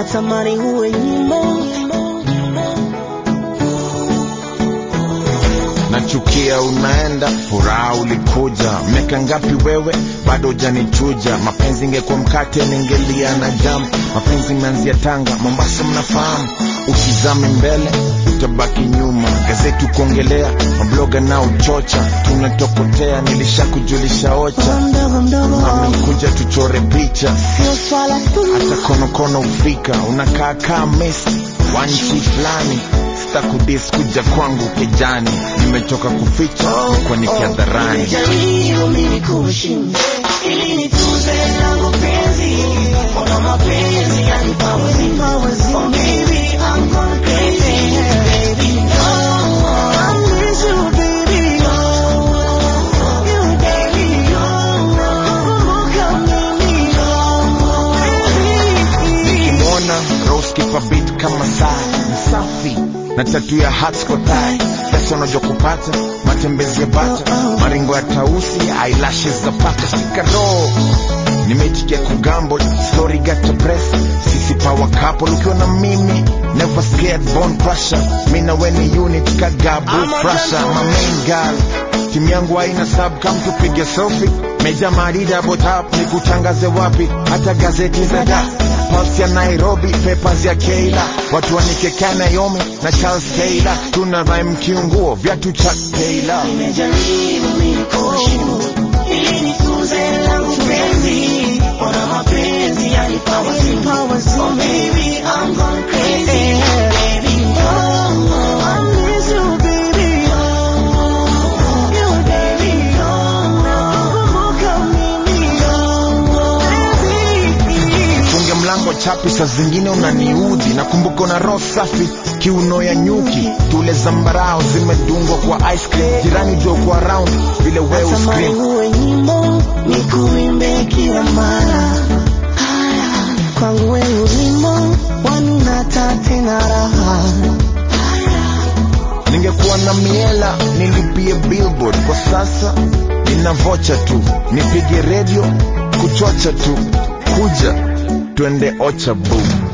natamani uwe nyimbo. Nachukia unaenda, furaha ulikuja. Miaka ngapi wewe, bado hujanichuja. Mapenzi ingekuwa mkate ningelia na jam. Mapenzi imeanzia Tanga, Mombasa mnafahamu. Usizame mbele, utabaki nyuma. Gazeti kuongelea, mabloga na uchocha. Tunatokotea, nilishakujulisha ocha. Mami kuja tuchore picha, hata kono ufika. Unakaa Messi, wanchi flani. Kudis kuja kwangu kijani, nimetoka kuficha kwa nikiadharani. Nimejaribu mimi kuheshimu ili nitunze langu penzi. Ona mapenzi yanipa wazima. Oh baby, I'm gone crazy. Baby, I miss you baby. You baby, kumbuka mimi. Nikimwona Rose kipa beat kama saa safi na tatu ya hearts kwa thigh. Pesa unajua kupata, matembezi ya bata, maringo ya tausi, eyelashes za paka. Sikaro nimetikia kugamble, story got to press. Sisi power couple, ukiwa na mimi never scared, bone crusher. Mina weni unit kagabu pressure. My main girl, timu yangu haina sub, come tupige selfie. Meja marida botap, nikutangaze wapi, hata gazeti za da. Pulse ya Nairobi, papers ya Keila. Watu wanike Naomi na Charles Taylor. Tuna rhyme kiunguo, viatu Chuck Taylor. Nimejaribu mimi kuheshimu ili nitunze langu penzi. Ona mapenzi yanipa wazima. Oh baby, I'm gone crazy. Baby, I miss you baby. You baby, kumbuka mimi. Funge mlango chapi, saa zingine unaniudhi. Nakumbuka una roho safi, kiuno ya nyuki. Tule zambarao zimedungwa kwa ice cream. Jirani jo kwa round, vile wewe scream. Natamani uwe nyimbo, nikuimbe kila mara. Kwangu wewe ulimo, wanunata tena raha. Ningekuwa na miela, nilipie billboard. Kwa sasa, nina vocha tu. Nipige radio, kuchocha tu. Kuja, twende Ocha boom.